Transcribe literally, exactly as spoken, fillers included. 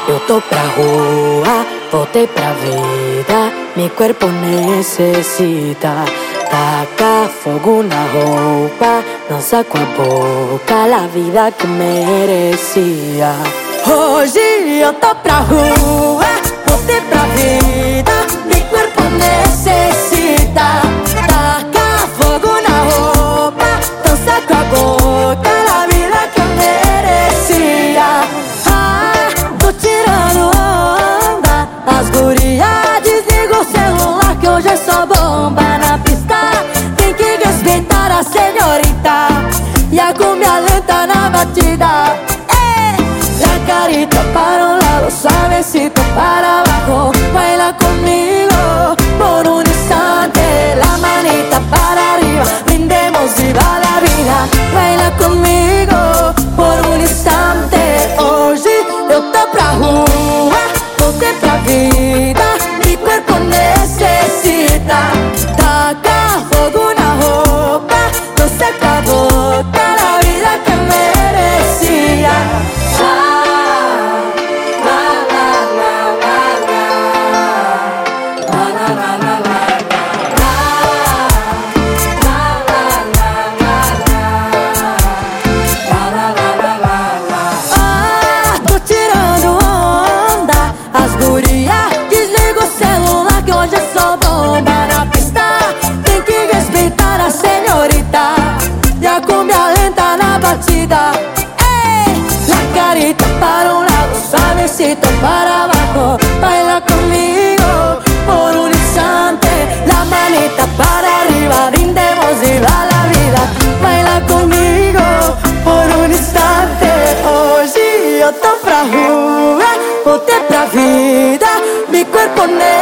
Eu tô pra rua, voltei pra vida. Meu corpo necessita. Taca fogo na roupa, dança com a boca, a vida que merecia. Hoje eu tô pra rua, voltei pra vida. Meu corpo necessita. Taca fogo na roupa, dança com a boca, a vida que merecia. Ah, tô tirando onda. As gurias desligam o celular que hoje é só bomba na pista. Tem que respeitar a senhorita e a cumbia lenta na batida. Eh, la carita para un lado, suavecito para abajo. Baila conmigo por un instante. La manita para arriba, brindemos viva la vida. Baila conmigo por un instante. Hoje eu tô pra rua, voltei pra vida. Mi corpo necessita. Taca fogo na roupa, dança com a boca, a vida que merecia. Ah, la la la la la, la la la la la, la la la la la. Ah, tô tirando onda. As gurias desliga o celular que hoje é só bomba na pista. Tem que respeitar a senhorita e a cumbia lenta na batida. Ei, la carita para un lado, suavecito para abajo. Baila conmigo por un instante. La manita para arriba, brindemos viva la vida. Baila comigo por un instante. Hoje eu tô pra rua, voltei pra vida. Mi corpo negro